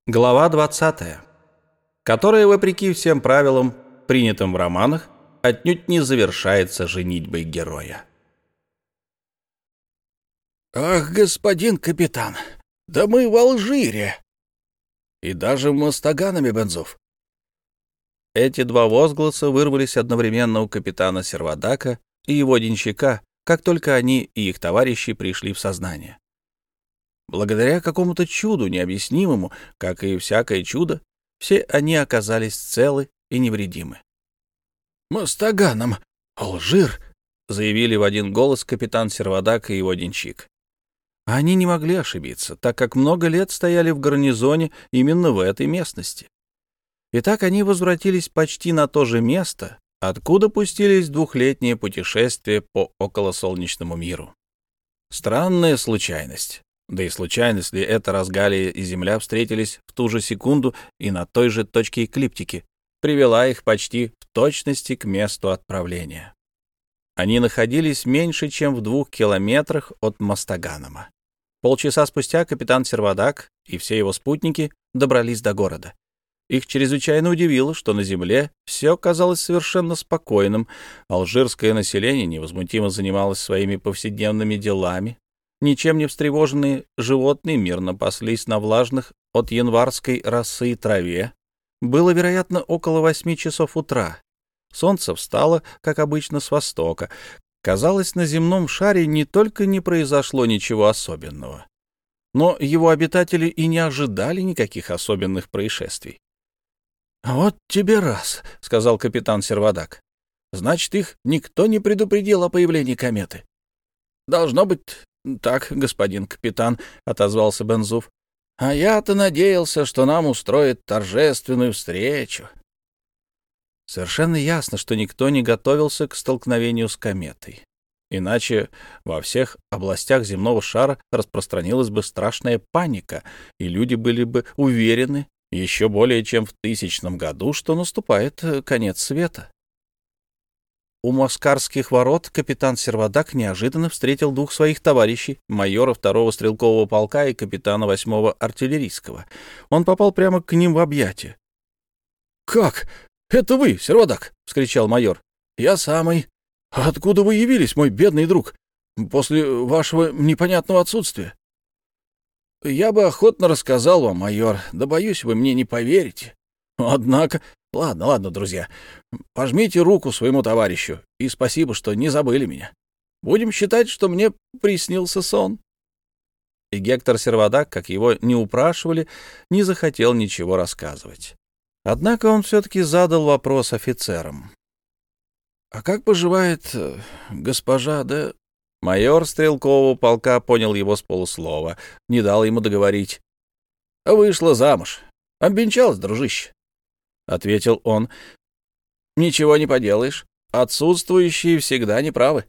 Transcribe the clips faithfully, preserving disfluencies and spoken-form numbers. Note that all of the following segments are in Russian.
Глава двадцатая, которая, вопреки всем правилам, принятым в романах, отнюдь не завершается женитьбой героя. «Ах, господин капитан, да мы в Алжире! И даже в Мостаганаме, Бензов!» Эти два возгласа вырвались одновременно у капитана Сервадака и его денщика, как только они и их товарищи пришли в сознание. Благодаря какому-то чуду необъяснимому, как и всякое чудо, все они оказались целы и невредимы. «Мостаганом! Алжир!» — заявили в один голос капитан Сервадак и его денщик. Они не могли ошибиться, так как много лет стояли в гарнизоне именно в этой местности. Итак, они возвратились почти на то же место, откуда пустились в двухлетнее путешествие по околосолнечному миру. Странная случайность. Да и случайность ли это, раз Галия и Земля встретились в ту же секунду и на той же точке эклиптики, привела их почти в точности к месту отправления. Они находились меньше, чем в двух километрах от Мостаганома. Полчаса спустя капитан Сервадак и все его спутники добрались до города. Их чрезвычайно удивило, что на земле все казалось совершенно спокойным. Алжирское население невозмутимо занималось своими повседневными делами. Ничем не встревоженные животные мирно паслись на влажных от январской росы траве. Было, вероятно, около восьми часов утра. Солнце встало, как обычно, с востока. Казалось, на земном шаре не только не произошло ничего особенного, но его обитатели и не ожидали никаких особенных происшествий. «Вот тебе раз», — сказал капитан Сервадак. «Значит, их никто не предупредил о появлении кометы». «Должно быть так, господин капитан», — отозвался Бензов. «А я-то надеялся, что нам устроят торжественную встречу». Совершенно ясно, что никто не готовился к столкновению с кометой. Иначе во всех областях земного шара распространилась бы страшная паника, и люди были бы уверены, еще более чем в тысячном году, что наступает конец света. У Москарских ворот капитан Сервадак неожиданно встретил двух своих товарищей, майора второго стрелкового полка и капитана восьмого артиллерийского. Он попал прямо к ним в объятия. «Как? Это вы, Сервадак?» — вскричал майор. «Я самый. Откуда вы явились, мой бедный друг, после вашего непонятного отсутствия?» «Я бы охотно рассказал вам, майор, да, боюсь, вы мне не поверите. Однако... Ладно, ладно, друзья, пожмите руку своему товарищу, и спасибо, что не забыли меня. Будем считать, что мне приснился сон». И Гектор Сервадак, как его не упрашивали, не захотел ничего рассказывать. Однако он все-таки задал вопрос офицерам. «А как поживает э, госпожа де...» Майор стрелкового полка понял его с полуслова, не дал ему договорить. «Вышла замуж. Обвенчалась, дружище», — ответил он. «Ничего не поделаешь. Отсутствующие всегда неправы».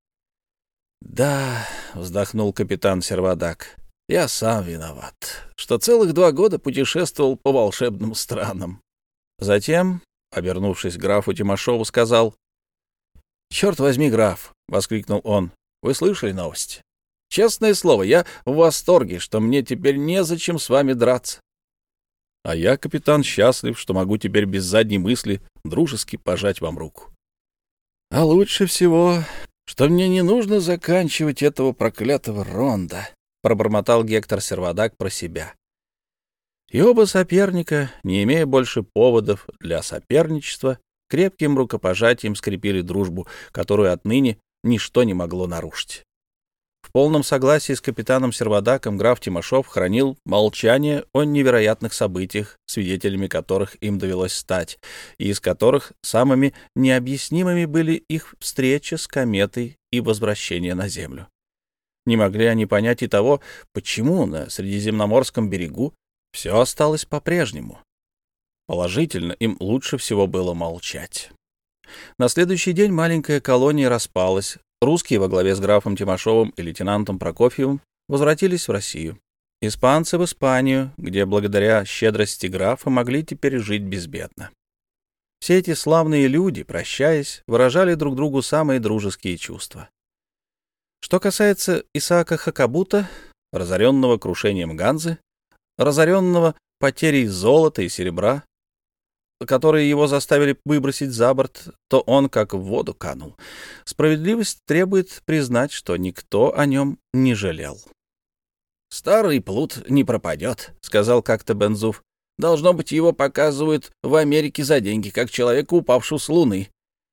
«Да», — вздохнул капитан Сервадак, — «я сам виноват, что целых два года путешествовал по волшебным странам». Затем, обернувшись к графу Тимошову, сказал: «Черт возьми, граф!» — воскликнул он. «Вы слышали новости? Честное слово, я в восторге, что мне теперь незачем с вами драться». «А я, капитан, счастлив, что могу теперь без задней мысли дружески пожать вам руку». «А лучше всего, что мне не нужно заканчивать этого проклятого ронда», — пробормотал Гектор Сервадак про себя. И оба соперника, не имея больше поводов для соперничества, крепким рукопожатием скрепили дружбу, которую отныне ничто не могло нарушить. В полном согласии с капитаном Сервадаком граф Тимошов хранил молчание о невероятных событиях, свидетелями которых им довелось стать, и из которых самыми необъяснимыми были их встреча с кометой и возвращение на Землю. Не могли они понять и того, почему на Средиземноморском берегу все осталось по-прежнему. Положительно, им лучше всего было молчать. На следующий день маленькая колония распалась. Русские во главе с графом Тимошовым и лейтенантом Прокофьевым возвратились в Россию. Испанцы в Испанию, где благодаря щедрости графа могли теперь жить безбедно. Все эти славные люди, прощаясь, выражали друг другу самые дружеские чувства. Что касается Исаака Хакабута, разоренного крушением Ганзы, разоренного потерей золота и серебра, которые его заставили выбросить за борт, то он как в воду канул. Справедливость требует признать, что никто о нем не жалел. «Старый плут не пропадет», — сказал как-то Бензуф. «Должно быть, его показывают в Америке за деньги, как человека, упавшего с луны».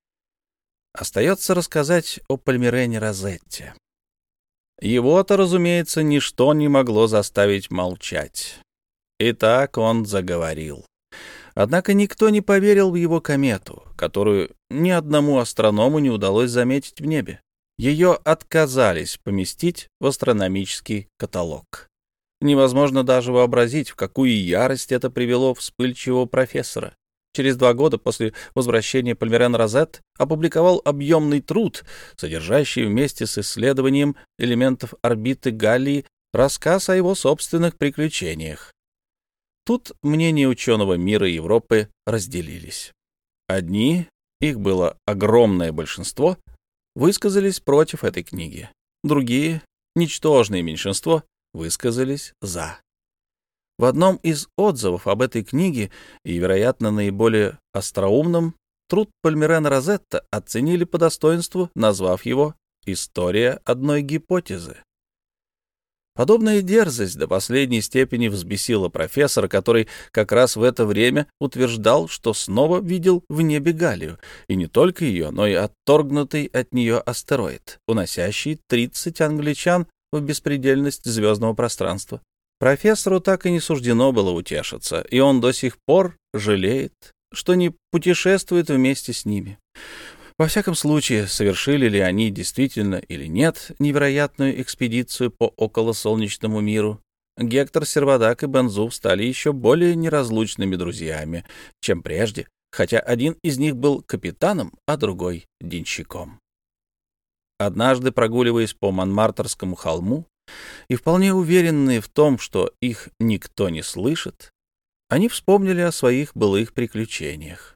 Остается рассказать о Пальмирене Розетте. Его-то, разумеется, ничто не могло заставить молчать. И так он заговорил. Однако никто не поверил в его комету, которую ни одному астроному не удалось заметить в небе. Ее отказались поместить в астрономический каталог. Невозможно даже вообразить, в какую ярость это привело вспыльчивого профессора. Через два года после возвращения Пальмирен Розетт опубликовал объемный труд, содержащий вместе с исследованием элементов орбиты Галлии рассказ о его собственных приключениях. Тут мнения ученого мира Европы разделились. Одни, их было огромное большинство, высказались против этой книги. Другие, ничтожное меньшинство, высказались за. В одном из отзывов об этой книге, и, вероятно, наиболее остроумном, труд Пальмирена Розетта оценили по достоинству, назвав его «История одной гипотезы». Подобная дерзость до последней степени взбесила профессора, который как раз в это время утверждал, что снова видел в небе Галлию, и не только ее, но и отторгнутый от нее астероид, уносящий тридцать англичан в беспредельность звездного пространства. Профессору так и не суждено было утешиться, и он до сих пор жалеет, что не путешествует вместе с ними. Во всяком случае, совершили ли они действительно или нет невероятную экспедицию по околосолнечному миру, Гектор Сервадак и Бензуф стали еще более неразлучными друзьями, чем прежде, хотя один из них был капитаном, а другой — денщиком. Однажды, прогуливаясь по Монмартрскому холму, и вполне уверенные в том, что их никто не слышит, они вспомнили о своих былых приключениях.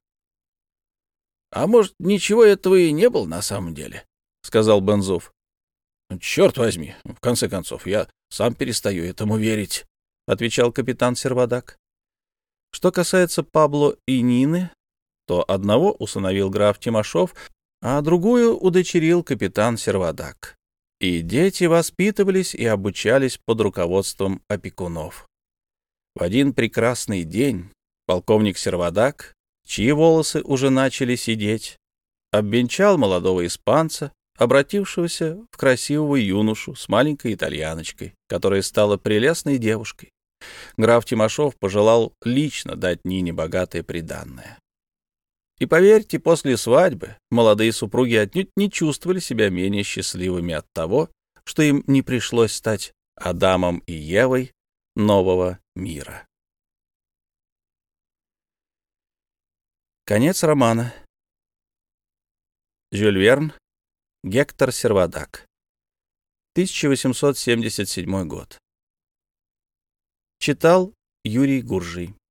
«А может, ничего этого и не было на самом деле?» — сказал Бензуф. «Черт возьми, в конце концов, я сам перестаю этому верить», — отвечал капитан Сервадак. Что касается Пабло и Нины, то одного усыновил граф Тимошов, а другую удочерил капитан Сервадак. И дети воспитывались и обучались под руководством опекунов. В один прекрасный день полковник Сервадак, чьи волосы уже начали сидеть, обвенчал молодого испанца, обратившегося в красивого юношу с маленькой итальяночкой, которая стала прелестной девушкой. Граф Тимошов пожелал лично дать Нине богатое приданое. И поверьте, после свадьбы молодые супруги отнюдь не чувствовали себя менее счастливыми от того, что им не пришлось стать Адамом и Евой нового мира. Конец романа. Жюль Верн, Гектор Сервадак, тысяча восемьсот семьдесят седьмой год. Читал Юрий Гуржий.